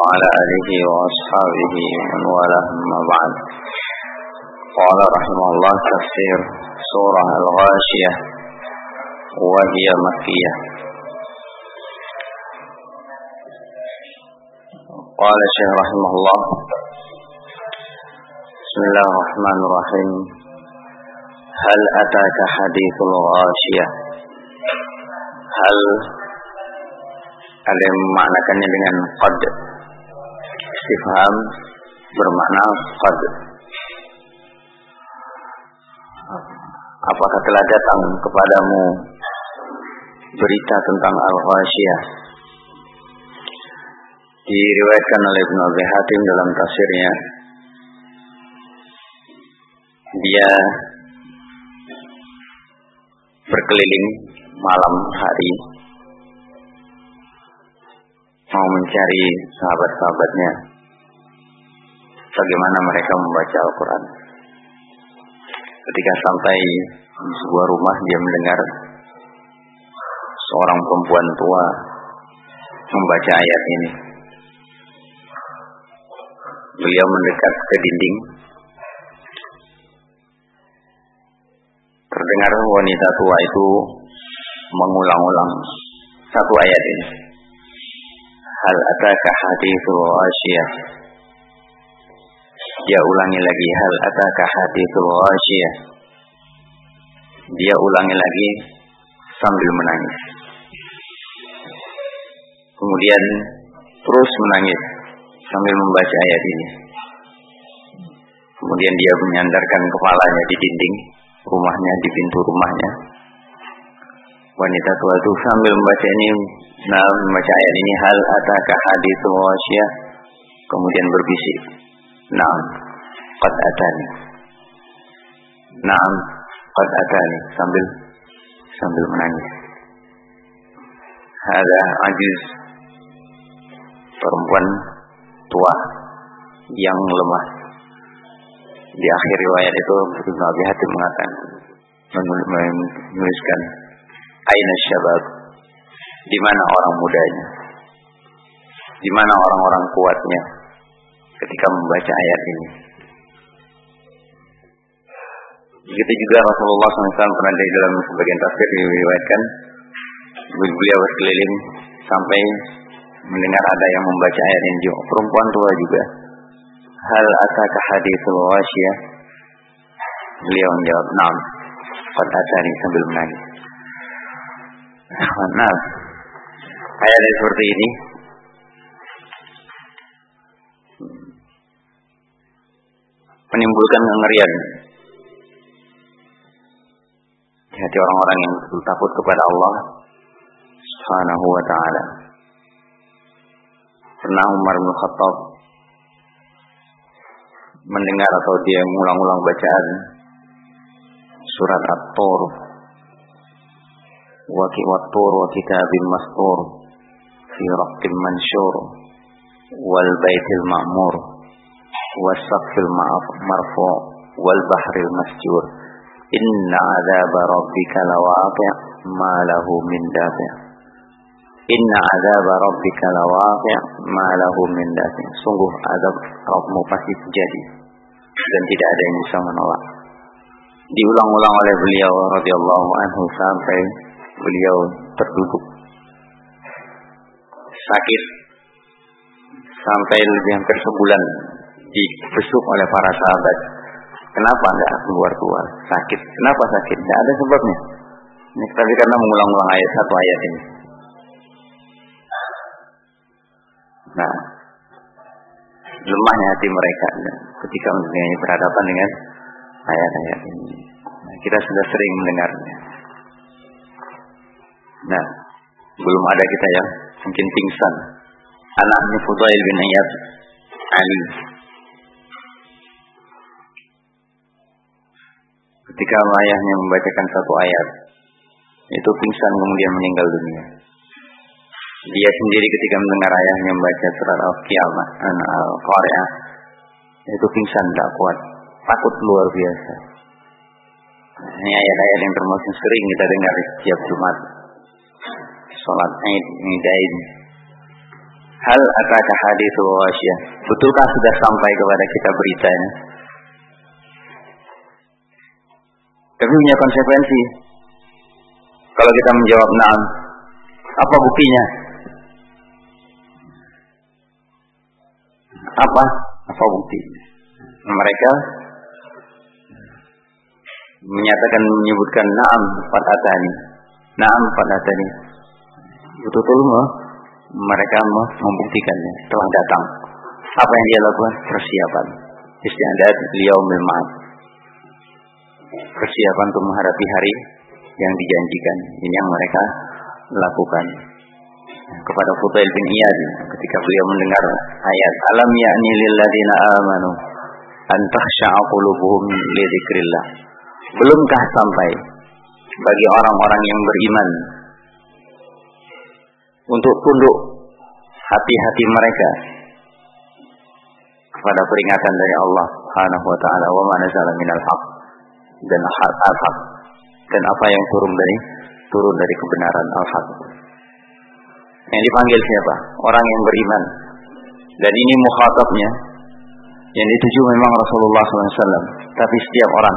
وعلى آله وأصحابه ومن والاه أما بعد. قال رحمه الله تفسير سورة الغاشية وهي مكية. قال الشيخ رحمه الله بسم الله الرحمن الرحيم هل أتاك حديث الغاشية. Hal ada yang memaknakannya dengan qad. Istifham bermakna qad. Apakah telah datang kepadamu berita tentang al-ghashiyah? Diriwayatkan oleh Ibnu Abi Hatim dalam tafsirnya. Dia berkeliling malam hari mau mencari sahabat-sahabatnya bagaimana mereka membaca Al-Quran. Ketika sampai di sebuah rumah, dia mendengar seorang perempuan tua membaca ayat ini. Beliau mendekat ke dinding. Terdengar wanita tua itu mengulang-ulang satu ayat ini. Hal ataka hadithul ghashiyah. Dia ulangi lagi, hal ataka hadithul ghashiyah. Dia ulangi lagi sambil menangis. Kemudian terus menangis sambil membaca ayat ini. Kemudian dia menyandarkan kepalanya di dinding rumahnya, di pintu rumahnya. Wanita tua itu sambil membaca ini, membaca ayat ini, hal ataka hadithul ghashiyah, kemudian berbisik, na'am qad atani, na'am qad atani, sambil menangis. Ada ajiz, perempuan tua yang lemah. Di akhir riwayat itu Ibnu Abi Hatim menuliskan aina syabab, di mana orang mudanya, di mana orang-orang kuatnya ketika membaca ayat ini. Begitu juga Rasulullah SAW pernah di dalam sebagian tafsir diriwayatkan beliau berkeliling sampai mendengar ada yang membaca ayat ini juga, perempuan tua juga. Hal ataka hadithul ghashiyah. Beliau menjawab, na'am qad atani, sambil menangis. Nah, ayat seperti ini menimbulkan kengerian di hati orang-orang yang betul takut kepada Allah Subhanahu wa ta'ala. Pernah Umar bin Khattab mendengar atau dia mengulang-ulang bacaan surat At-Tur, Wat-Tur wa kitabim mastur fi raqqim mansyur wal baitil ma'mur was saqfil marfu' wal bahril masjur inna 'adzaba rabbika lawaqi' ma lahu min dafi'. Inna 'adzaba rabbika lawaqi' ma lahu min dafi'. Sungguh azab Rabbmu pasti terjadi dan tidak ada yang bisa menolak. Diulang-ulang oleh beliau radhiyallahu anhu sampai beliau terduduk sakit sampai lebih hampir sebulan, dibesuk oleh para sahabat. Kenapa enggak keluar sakit? Kenapa sakit? Tidak ada sebabnya. Ini tapi karena mengulang-ulang satu ayat ini. Nah, lemahnya hati mereka ketika berhadapan dengan ayat-ayat ini. Nah, kita sudah sering mendengarnya. Nah, belum ada kita yang mungkin pingsan. Anaknya Fudail bin Iyad Ali, ketika ayahnya membacakan satu ayat, itu pingsan kemudian meninggal dunia. Dia sendiri ketika mendengar ayahnya membaca surat Al-Qiyamah, Al-Qari'ah, itu pingsan, tidak kuat, takut luar biasa. Ini ayat-ayat yang termasuk sering kita dengar setiap Jumat, sholat Id, Idain. Hal ataka haditsul ghasyiyah. Betulkah sudah sampai kepada kita beritanya? Tapi punya konsekuensi. Kalau kita menjawab na'am, apa buktinya? Apa buktinya? Mereka menyebutkan na'am qad atani. Na'am qad atani. Betul-betul mereka membuktikannya, telah datang. Apa yang dia lakukan? Persiapan. Isti'dad liyaumil ma'ad. Persiapan untuk menghadapi hari yang dijanjikan. Ini yang mereka lakukan. Kepada Fudail bin Iyad ketika beliau mendengar ayat alam ya'ni lil ladzina amanu an takhsha'a qulubuhum li dzikrillah. Belumkah sampai bagi orang-orang yang beriman untuk tunduk hati-hati mereka kepada peringatan dari Allah Subhanahu wa taala, wa ma nazala minal haq, dan al-haq, dan apa yang turun dari kebenaran al-haq. Yang dipanggil siapa? Orang yang beriman. Dan ini mukhatabnya yang dituju memang Rasulullah SAW, tapi setiap orang.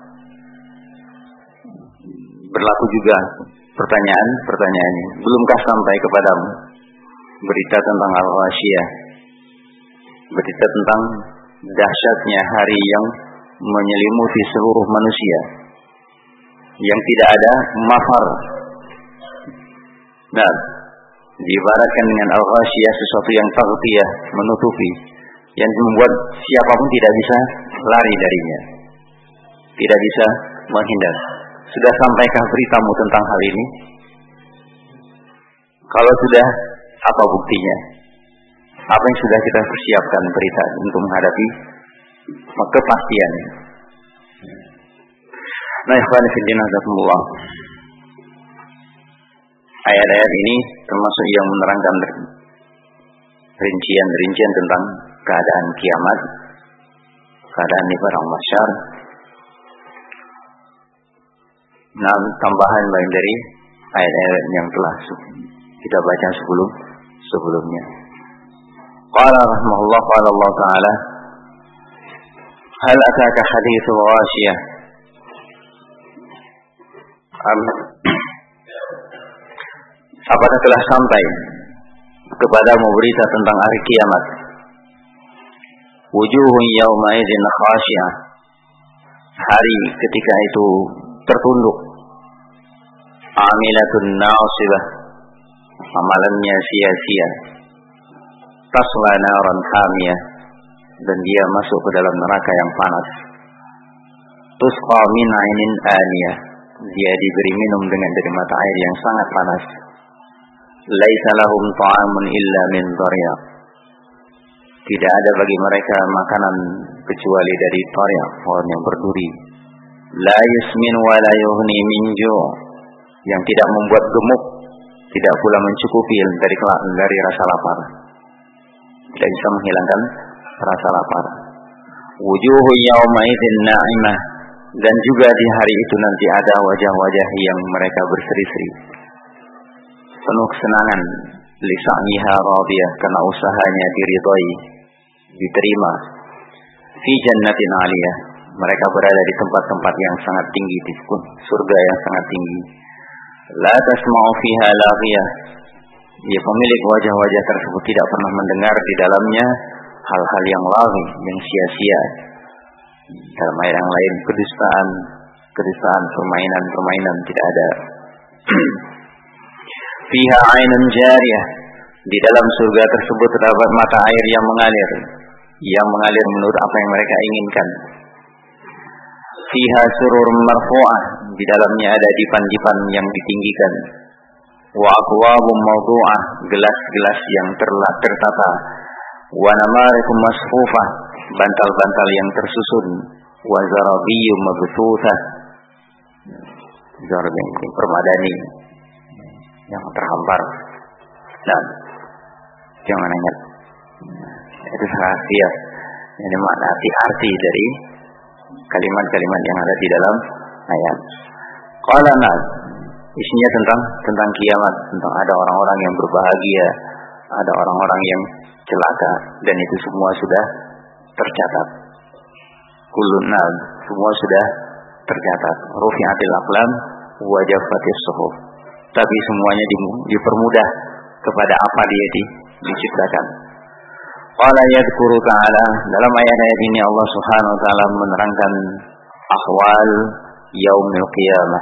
Berlaku juga pertanyaannya. Belumkah sampai kepadamu berita tentang al-ghasyiyah, berita tentang dahsyatnya hari yang menyelimuti seluruh manusia, yang tidak ada mafar. Nah, diibaratkan dengan al-ghasyiyah sesuatu yang taghtiyah, menutupi, yang membuat siapapun tidak bisa lari darinya, tidak bisa menghindar. Sudah sampaikah beritamu tentang hal ini? Kalau sudah, apa buktinya? Apa yang sudah kita persiapkan berita untuk menghadapi kepastian? Nah, ikhwan fillah jazakumullah. Ayat-ayat ini termasuk yang menerangkan rincian tentang keadaan kiamat, keadaan di padang mahsyar. Nah, tambahan lain dari ayat-ayat yang telah kita baca sebelumnya. Qala rahimahullah, qala Allah Ta'ala, hal ataka haditsul ghasyiyah. Apakah telah sampai kepadamu berita tentang hari kiamat? Wujuhun yawma idzin khasyiyah. Hari ketika itu tertunduk. Amilatun nasibah. Amalannya sia-sia. Tasla naran hamiyah. Dan dia masuk ke dalam neraka yang panas. Tusqa min 'ainin aniyah. Dia diberi minum dari mata air yang sangat panas. Laisa lahum ta'amun illa min dharya. Tidak ada bagi mereka makanan kecuali dari dharya, pohon yang berduri. La yusmin wa la yughni min ju'. Yang tidak membuat gemuk, tidak pula mencukupi dari rasa lapar. Tidak bisa menghilangkan rasa lapar. Wujuhu yawma idzin na'imah. Dan juga di hari itu nanti ada wajah-wajah yang mereka berseri-seri, penuh kesenangan, lisa'niha radiyah, karena usahanya diridhai, diterima. Fi jannatin 'aliyah, mereka berada di tempat-tempat yang sangat tinggi, di surga yang sangat tinggi. La tasma'u fiha laghiyah, ya, pemilik wajah-wajah tersebut tidak pernah mendengar di dalamnya hal-hal yang laghi, yang sia-sia. Dalam ayat yang lain, kedustaan, permainan tidak ada. Fiha 'ainun jariyah, di dalam surga tersebut terdapat mata air yang mengalir menurut apa yang mereka inginkan. Fiha surur marfu'ah, di dalamnya ada dipan-dipan yang ditinggikan. Wa aqwabum mawdu'ah, gelas-gelas yang tertata. Wa namarikum masfufah, bantal-bantal yang tersusun. Wa zarabiyyu mabthuthah, zarabiyyu permadani yang terhampar. Nah, jangan ingat, itu rahasia. Ini makna arti dari kalimat-kalimat yang ada di dalam ayat. Qala nas, isinya tentang kiamat, tentang ada orang-orang yang berbahagia, ada orang-orang yang celaka, dan itu semua sudah tercatat. Kullun semua sudah tercatat. Rufi'atil aqlam wa jaffatis suhuf. Tapi semuanya dipermudah kepada apa dia diciptakan. Qala yadhkuru ta'ala, dalam ayat-ayat ini Allah Subhanahu wa taala menerangkan ahwal yaumil qiyamah,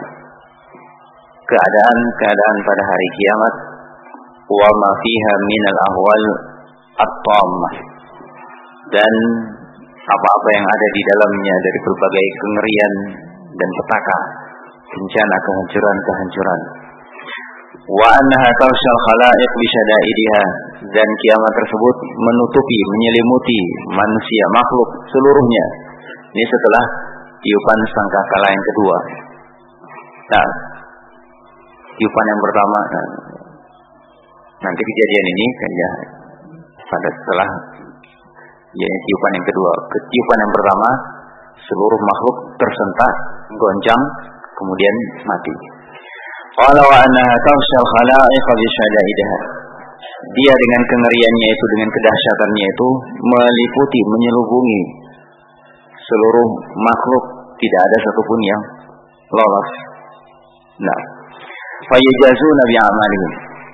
keadaan pada hari kiamat, wa ma fiha minal ahwal at-tammah, dan apa-apa yang ada di dalamnya dari berbagai kengerian dan petaka, bencana, kehancuran. Wa annaha tawshal khalaiq bi syada'idiha, dan kiamat tersebut menutupi, menyelimuti manusia, makhluk seluruhnya. Ini setelah tiupan sangkakala yang kedua. Nah, tiupan yang pertama, nanti kejadian ini kan ya pada setelah tiupan yang kedua. Tiupan yang pertama seluruh makhluk tersentak, goncang, kemudian mati. Qala wa annaha tawshal khalaiq bi syada'idiha, dia dengan kengeriannya itu, dengan kedahsyatannya itu meliputi, menyelubungi seluruh makhluk, tidak ada satupun yang lolos. Nah, fayajazuna bi amalihim,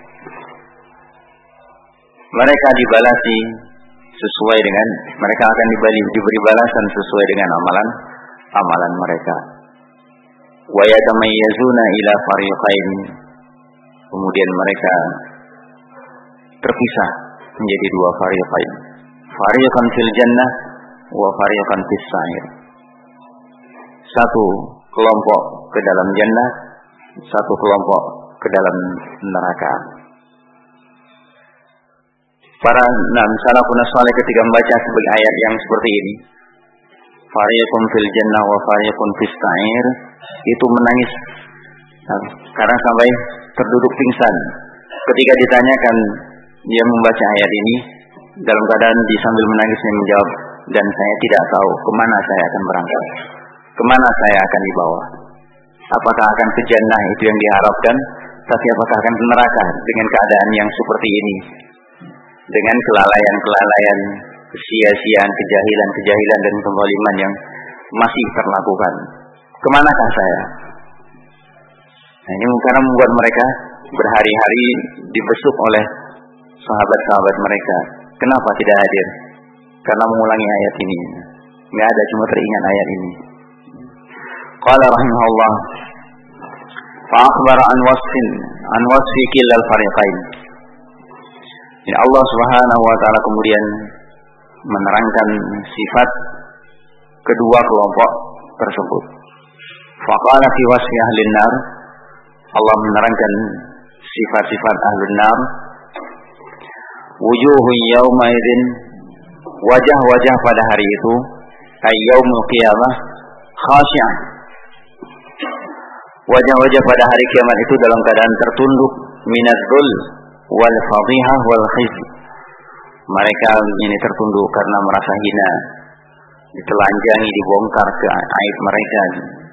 mereka dibalasi sesuai dengan, mereka akan diberi balasan sesuai dengan amalan mereka. Wa yatamayyazuna ila fariqain, kemudian mereka terpisah menjadi dua fariqain, fariqan fil jannah wa fariqan fis sa'ir. Satu kelompok ke dalam jannah, satu kelompok ke dalam neraka. Para salafun saleh ketika membaca sebagai ayat yang seperti ini, fariqun fil jannah wa fariqun fis sa'ir, itu menangis karena sampai terduduk pingsan ketika ditanyakan. Dia membaca ayat ini dalam keadaan sambil menangis, dia menjawab, dan saya tidak tahu kemana saya akan berangkat, kemana saya akan dibawa. Apakah akan ke jannah itu yang diharapkan, tapi apakah akan ke neraka dengan keadaan yang seperti ini, dengan kelalaian, kesia-siaan, kejahilan dan kezaliman yang masih terlakukan. Kemanakah saya? Nah, ini karena membuat mereka berhari-hari dibesuk oleh sahabat-sahabat mereka. Kenapa tidak hadir? Karena mengulangi ayat ini. Nggak ada, cuma teringat ayat ini. Qala rahimahullah, fa akhbara an wasfi killal fariqain. Ya, Allah Subhanahu wa taala kemudian menerangkan sifat kedua kelompok tersebut. Faqala fi wasfi ahlin nar, Allah menerangkan sifat-sifat ahlun nar. Wujuhun yawma idzin, wajah-wajah pada hari itu, ay yaumul qiyamah, khashi'ah. Wajah-wajah pada hari kiamat itu dalam keadaan tertunduk, minadzul wal fadhihah wal khizy. Mereka ini tertunduk karena merasa hina, ditelanjangi, dibongkar ke aib mereka,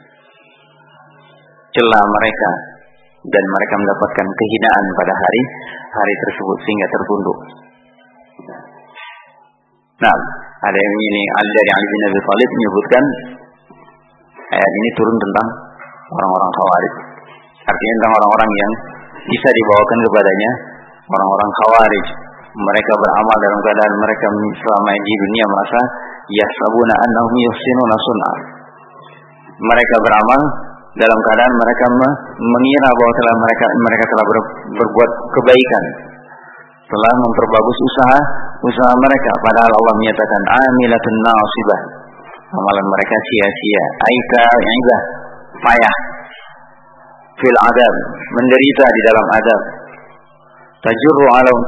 celah mereka, dan mereka mendapatkan kehinaan pada hari tersebut sehingga tertunduk. Nah, ada yang ini dari Ali bin Abi Thalib menyebutkan ayat ini turun tentang orang-orang Khawarij. Artinya tentang orang-orang yang bisa dibawakan kepadanya orang-orang Khawarij. Mereka beramal dalam keadaan mereka selama di dunia merasa yahsabuna annahum yuhsinuna sun'a. Mereka beramal dalam keadaan mereka mengira bahwa mereka telah berbuat kebaikan, telah memperbagus usaha mereka, padahal Allah menyatakan amilatun nasibah, amalan mereka sia-sia, aika idah, payah, fil adab, menderita di dalam adab, tujarru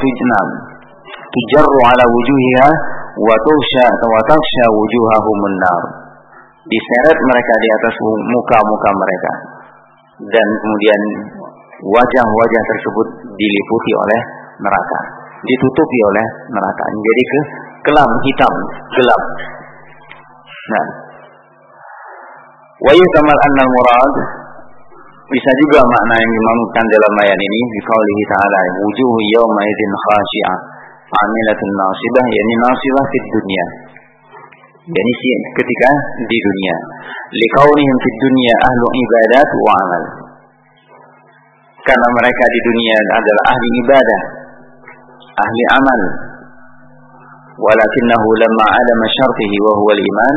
ala wujuhiha wa tafsha wujuhahumun nar, diseret mereka di atas muka-muka mereka, dan kemudian wajah-wajah tersebut diliputi oleh neraka, ditutupi oleh neraka, jadi kelam, hitam, gelap. Nah, wa yukamal annal murad Bisa juga makna yang dimaksudkan dalam ayat ini biqaulihi ta'ala wujuhu yawma idzin khashi'ah 'amilatun nasibah, yakni nasibah di dunia. Yani ketika di dunia. Liqaunihim fid dunya ahlu ibadat wa amal. Karena mereka di dunia adalah ahli ibadah, ahli amal. Walakinnahu lamma 'adama syartihi wa huwa al-iman.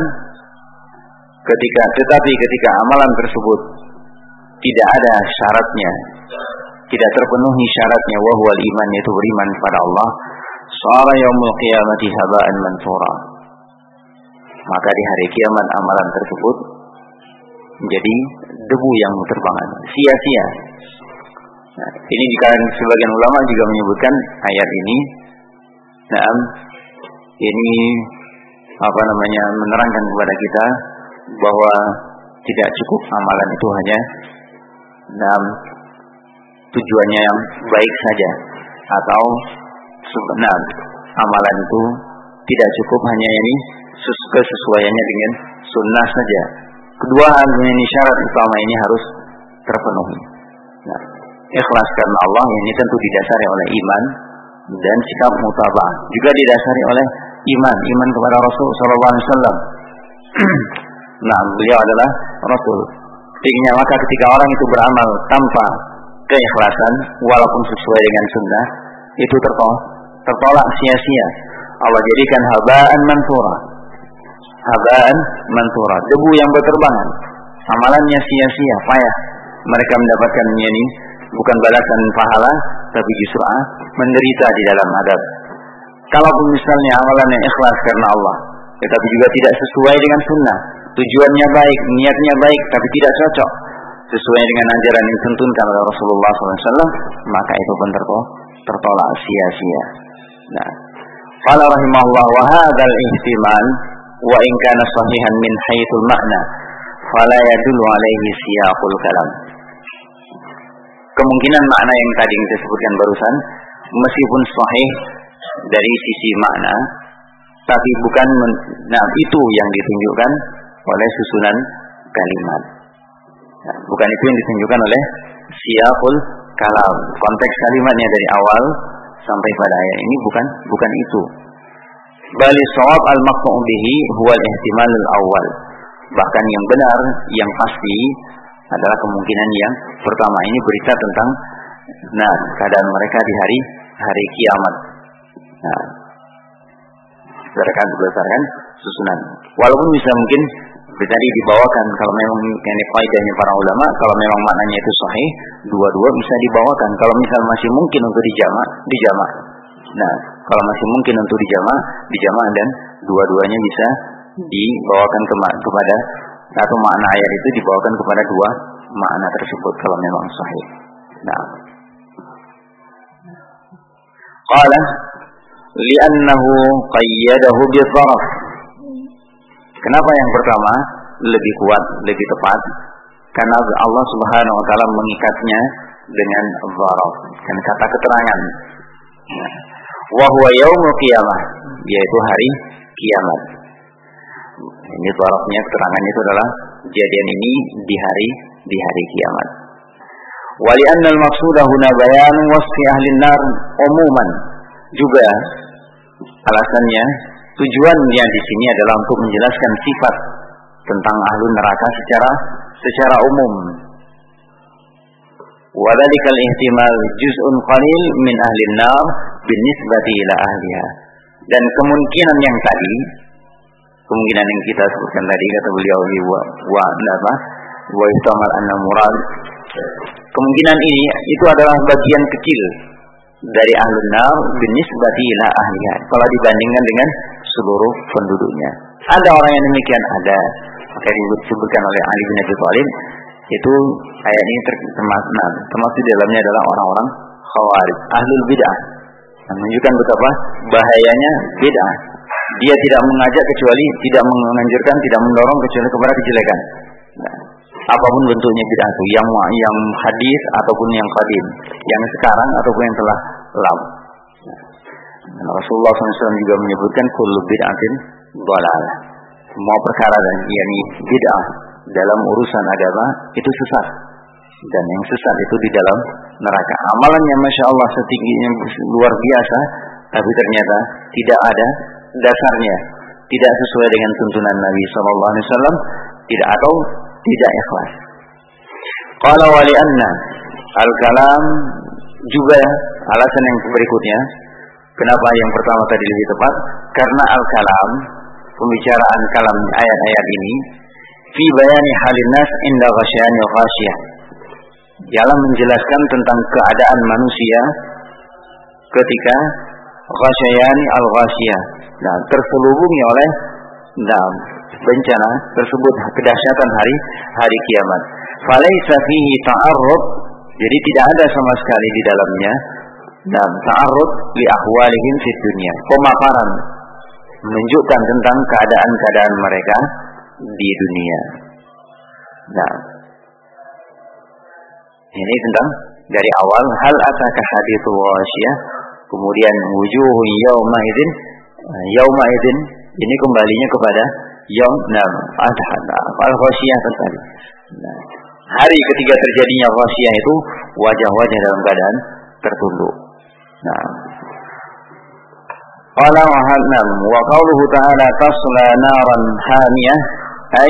Tetapi ketika amalan tersebut tidak ada syaratnya, tidak terpenuhi syaratnya, wa huwa al-iman, yaitu beriman kepada Allah, shara yaumul qiyamati haba'an mansura. Maka di hari kiamat amalan tersebut menjadi debu yang terbangan, sia-sia. Nah, ini sebagian ulama juga menyebutkan ayat ini, ini menerangkan kepada kita bahwa tidak cukup amalan itu hanya tujuannya yang baik saja, atau amalan itu tidak cukup hanya ini kesesuaiannya dengan sunnah saja. Kedua hal ini syarat utama ini harus terpenuhi. Nah, ikhlas karena Allah ini tentu didasari oleh iman dan sikap mutaba'ah, juga didasari oleh iman kepada Rasul sallallahu alaihi wasallam. Nah, beliau adalah Rasul. Sehingga maka ketika orang itu beramal tanpa keikhlasan walaupun sesuai dengan sunnah, itu tertolak sia-sia. Allah jadikan haba'an mansura. Haba'an mansura, debu yang berterbangan. Amalannya sia-sia, payah. Mereka mendapatkannya ini bukan balasan pahala, tapi justru menderita di dalam adab. Kalaupun misalnya amalan yang ikhlas karena Allah, tetapi juga tidak sesuai dengan sunnah, tujuannya baik, niatnya baik, tapi tidak cocok sesuai dengan ajaran yang dituntunkan oleh Rasulullah SAW, maka itu pun tertolak sia-sia. Nah, qala rahimahullah wa hadzal ihtimal wa in kana sahihan min haitsul ma'na fala yadullu alaihi siyaqul kalam. Kemungkinan makna yang tadi kita sebutkan barusan meskipun sahih dari sisi makna, tapi bukan itu yang ditunjukkan oleh susunan kalimat. Nah, bukan itu yang ditunjukkan oleh siyaqul kalam. Konteks kalimatnya dari awal sampai pada ayat ini bukan itu. Bali shawab al-maqtu' bihi huwa al-ihtimal al-awwal. Bahkan yang benar, yang pasti adalah kemungkinan yang pertama. Ini berita tentang keadaan mereka di hari kiamat. Nah, berdasarkan susunan. Walaupun bisa mungkin tadi dibawakan, kalau memang ini faedahnya para ulama, kalau memang maknanya itu sahih, dua-dua bisa dibawakan. Kalau misal masih mungkin untuk dijamak. Nah, kalau masih mungkin untuk dijamak dan dua-duanya bisa dibawakan kepada satu makna ayat itu dibawakan kepada dua makna tersebut kalau memang sahih. Nah, qala li'annahu qayyadahu bi-dharf. Kenapa yang pertama lebih kuat, lebih tepat? Karena Allah Subhanahu wa taala mengikatnya dengan dharf, dengan kata keterangan. Wa huwa yaumul qiyamah, yaitu hari kiamat. Ini dharfnya, keterangan itu adalah kejadian ini di hari kiamat. Wa li'anna al-maqsuda huna bayan wasfi ahli an-nar umuman. Juga alasannya, tujuannya di sini adalah untuk menjelaskan sifat tentang ahlu neraka secara umum. Wa dzalikal ihtimal juz'un qalil min ahli an-nar binisbati ila ahliha. Dan kemungkinan yang tadi, kemungkinan yang kita sebutkan tadi, kata beliau wa istamal anna murad, kemungkinan ini itu adalah bagian kecil dari ahlun nar binisbati ila ahliha, kalau dibandingkan dengan seluruh penduduknya. Ada orang yang demikian, ada. Maka disebutkan oleh Ali bin Abi Thalib, itu ayat ini termasuk di dalamnya adalah orang-orang khawarij, ahlul bid'ah. Menunjukkan betapa bahayanya bid'ah. Dia tidak mengajak kecuali, tidak menganjurkan, tidak mendorong kecuali kepada kejelekan. Nah, apapun bentuknya bid'ah itu, yang hadis ataupun yang qadim, yang sekarang ataupun yang telah lalu. Nah, Rasulullah SAW juga menyebutkan kullu bid'atin dhalalah. Semua perkara dan yakni bid'ah dalam urusan agama itu sesat. dan yang sesat itu di dalam neraka. Amalannya Masya Allah setingginya luar biasa, tapi ternyata tidak ada dasarnya, tidak sesuai dengan tuntunan Nabi SAW, tidak atau tidak ikhlas. Qala wa li'anna al-kalam juga alasan yang berikutnya. Kenapa yang pertama tadi lebih tepat? Karena al-kalam, pembicaraan kalam ayat-ayat ini, fi bayani halin nas inda ghasyani ghasyah, dalam menjelaskan tentang keadaan manusia ketika ghasyani al-ghasyah, nah, terselubungi oleh bencana tersebut, kedahsyatan hari kiamat. Falaisa fihi ta'arrud, jadi tidak ada sama sekali di dalamnya ta'arrud li ahwalihim fid dunya, pemaparan menunjukkan tentang keadaan-keadaan mereka di dunia. Nah, ini tentang dari awal hal ataka haditsul ghasyiyah, kemudian wujuhun yauma idzin, ini kembalinya kepada yaum al-ghasyiyah tadi. Nah, hari ketika terjadinya ghasyiyah itu wajah-wajah dalam keadaan tertunduk. Nah, qala wa qauluhu ta'ala tasla naran hamiyah ay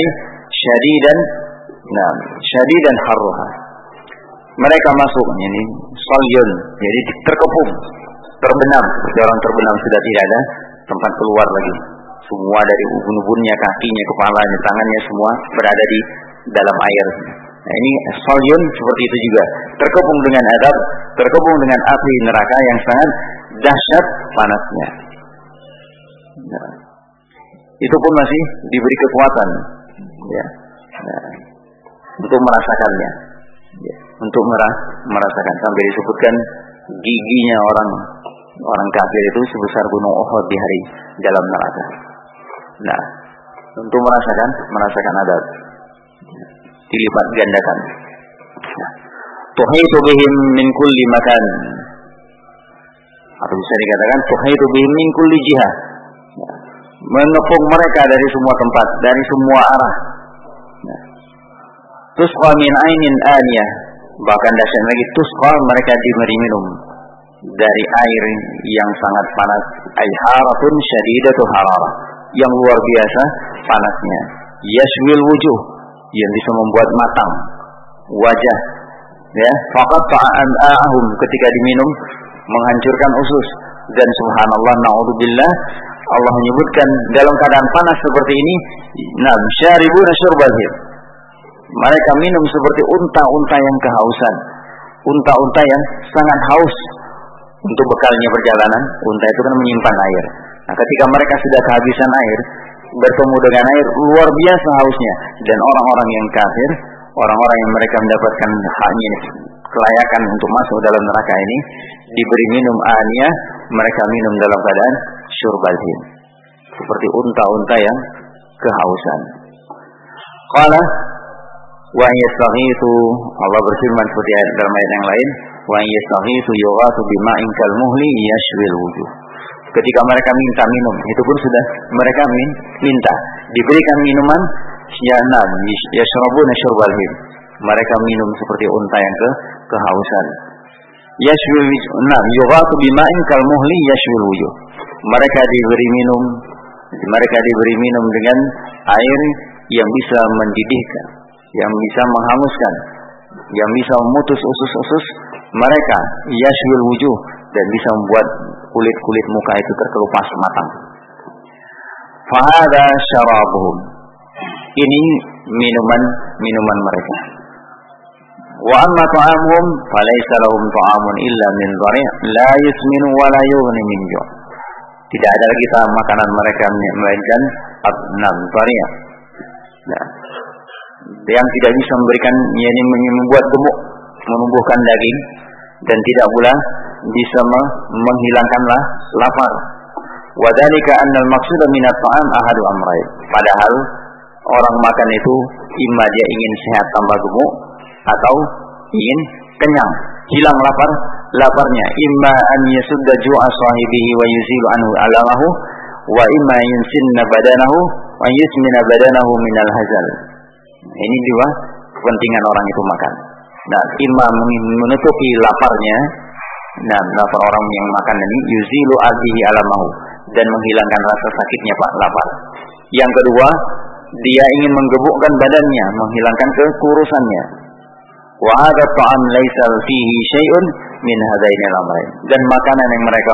syadidan harruha. Mereka masuk ini salyun, jadi terkepung, terbenam, seperti orang terbenam sudah tidak ada tempat keluar lagi. Semua dari ubun-ubunnya, kakinya, kepalanya, tangannya semua berada di dalam air. Nah, ini salyun seperti itu juga, terkepung dengan adab, terkepung dengan api neraka yang sangat dahsyat panasnya. Nah, itu pun masih diberi kekuatan, ya, nah, untuk merasakannya, ya, untuk merasakan, sampai disebutkan giginya orang kafir itu sebesar gunung Uhud di hari dalam neraka. Nah, untuk merasakan adab, dilipat gandakan. Nah, tuhitu bihim min kulli makan, atau bisa dikatakan tuhitu bihim min kulli jihah, mengepung mereka dari semua tempat, dari semua arah. Nah, tusqa min ainin aniyah, bahkan dahsyat lagi, tusqa, mereka diberi minum dari air yang sangat panas, ayharatun syadidatu hararah, yang luar biasa panasnya, yashwil wujuh, yang bisa membuat matang wajah, ya, faqat ta'ahum, ketika diminum menghancurkan usus. Dan subhanallah, naudzubillah, Allah menyebutkan dalam keadaan panas seperti ini, nam syaribuna syurbal him, mereka minum seperti unta-unta yang kehausan, unta-unta yang sangat haus untuk bekalnya perjalanan. Unta itu kan menyimpan air. Nah, ketika mereka sudah kehabisan air, bertemu dengan air, luar biasa hausnya. Dan orang-orang yang kafir, orang-orang yang mereka mendapatkan haknya, kelayakan untuk masuk dalam neraka ini, diberi minum aniyah, mereka minum dalam keadaan syurbalhim, seperti unta-unta yang kehausan. Qala wa yastaghithu, Allah berfirman seperti dalam ayat yang lain, wa yastaghithu yughathu bima'in kalmuhli yashwil wujuh. Ketika mereka minta minum, itu pun sudah mereka minta diberikan minuman, yashrabuna syurbalhim, mereka minum seperti unta yang kehausan. Yashwil yughathu bima'in kalmuhli yashwil wujuh, mereka diberi minum dengan air yang bisa mendidihkan, yang bisa menghanguskan, yang bisa memutus usus-usus mereka, yashwil wujuh, dan bisa membuat kulit-kulit muka itu terkelupas matang. Fahada syarabuhum, ini minuman mereka. Wa amma ta'amuhum falaysa lahum ta'amun illa min dhari' la yusminu wa la yughni min ju'. Tidak ada lagi makanan mereka melainkan dhari'. Nah, yang tidak bisa memberikan, yakni membuat gemuk, menumbuhkan daging, dan tidak pula bisa menghilangkanlah lapar. Wa dzalika anna al-maqsud min at-ta'am ahadu amrayn. Padahal orang makan itu imma dia ingin sehat tambah gemuk, atau ingin kenyang, hilang laparnya. Imma an yasudda ju'a sahibihi wa yuzilu anhu alamahu, wa imma yunsinna badanahu wa yusmina badanahu minal hazal. Ini dua kepentingan orang itu makan. Nah, imam menutupi laparnya. Nah, lapar orang yang makan ini yuzilu adhihi alamahu, dan menghilangkan rasa sakitnya Pak lapar. Yang kedua, dia ingin menggebukkan badannya, menghilangkan kekurusannya. Wa hadha ta'am laisa fihi syai'un min hadaini al-amrayn. Dan makanan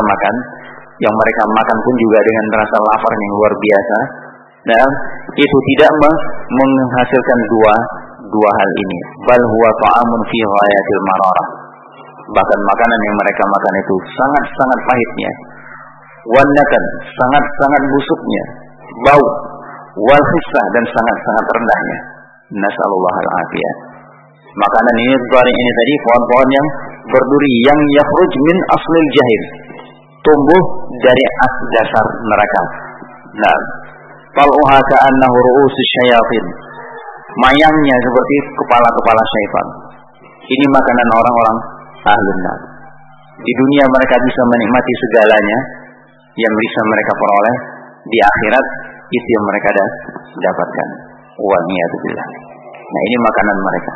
yang mereka makan pun juga dengan rasa lapar yang luar biasa. Nah, itu tidak menghasilkan dua hal ini. Bal huwa ta'amun fi ghayatil mararah. Bahkan makanan yang mereka makan itu sangat-sangat pahitnya. Wannatan, sangat-sangat busuknya. Bau, wal khissah, dan sangat-sangat rendahnya. Nasallallahu al-afiyah. Makanan ini tadi pohon-pohon yang berduri yang yakhruj min aslil jahil, tumbuh dari dasar neraka. Nah, tal'uha ka'annahu ru'usus syayatin. Mayangnya seperti kepala-kepala syaitan. Ini makanan orang-orang ahlun nar. Di dunia mereka bisa menikmati segalanya yang bisa mereka peroleh, di akhirat itu yang mereka dapatkan. Wa niyatubillah. Nah, ini makanan mereka.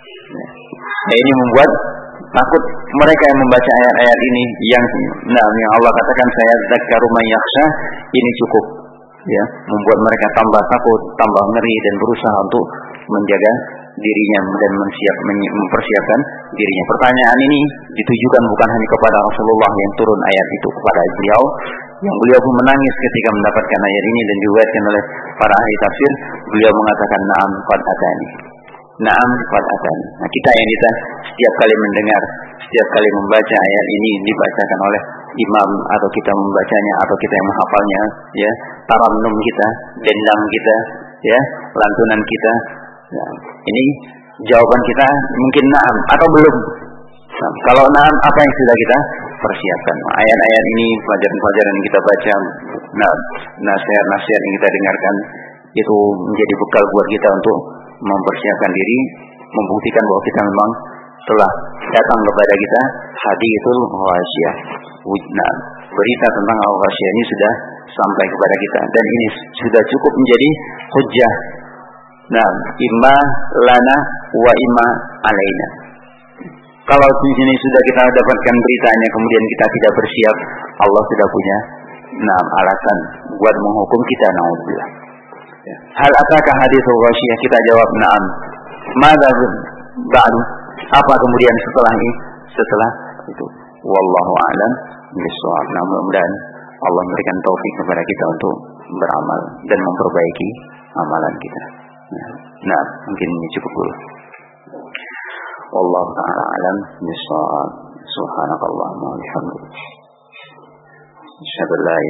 Nah, ini membuat takut mereka yang membaca ayat-ayat ini yang Allah katakan saya dzakkaru man yakhsha, ini cukup ya, membuat mereka tambah takut, tambah ngeri, dan berusaha untuk menjaga dirinya dan mempersiapkan dirinya. Pertanyaan ini ditujukan bukan hanya kepada Rasulullah yang turun ayat itu kepada beliau, yang beliau pun menangis ketika mendapatkan ayat ini, dan diriwayatkan oleh para ahli tafsir, beliau mengatakan na'am qad atani. Na'am qad atani. Nah, kita setiap kali mendengar, setiap kali membaca ayat ini dibacakan oleh imam, atau kita membacanya, atau kita yang menghafalnya, ya, tarannum kita, dendang kita, ya, lantunan kita. Nah, ini jawaban kita mungkin na'am atau belum. Nah, kalau na'am, apa yang sudah kita persiapkan? Ayat-ayat ini, pelajaran-pelajaran yang kita baca, nasihat-nasihat yang kita dengarkan, itu menjadi bekal buat kita untuk mempersiapkan diri, membuktikan bahwa kita memang telah datang kepada kita hadithul ghasyiyah. Nah, berita tentang al-ghasyiyah ini sudah sampai kepada kita, dan ini sudah cukup menjadi hujjah. Nah, imma lana wa imma alaina. Kalau di sini sudah kita dapatkan beritanya, kemudian kita tidak bersiap, Allah sudah punya alasan buat menghukum kita. Naudzubillah. Hal ataka hadithul ghasyiyah? Kita jawab na'am. Madza ba'du? Apa kemudian setelah itu? Wallahu a'lam bishawab. Nah, mudah-mudahan Allah memberikan taufik kepada kita untuk beramal dan memperbaiki amalan kita. Nah, mungkin ini cukup dulu. Wallahu ta'ala a'lam bishawab. Subhanakallahumma wa bihamdika. Asyhadu an la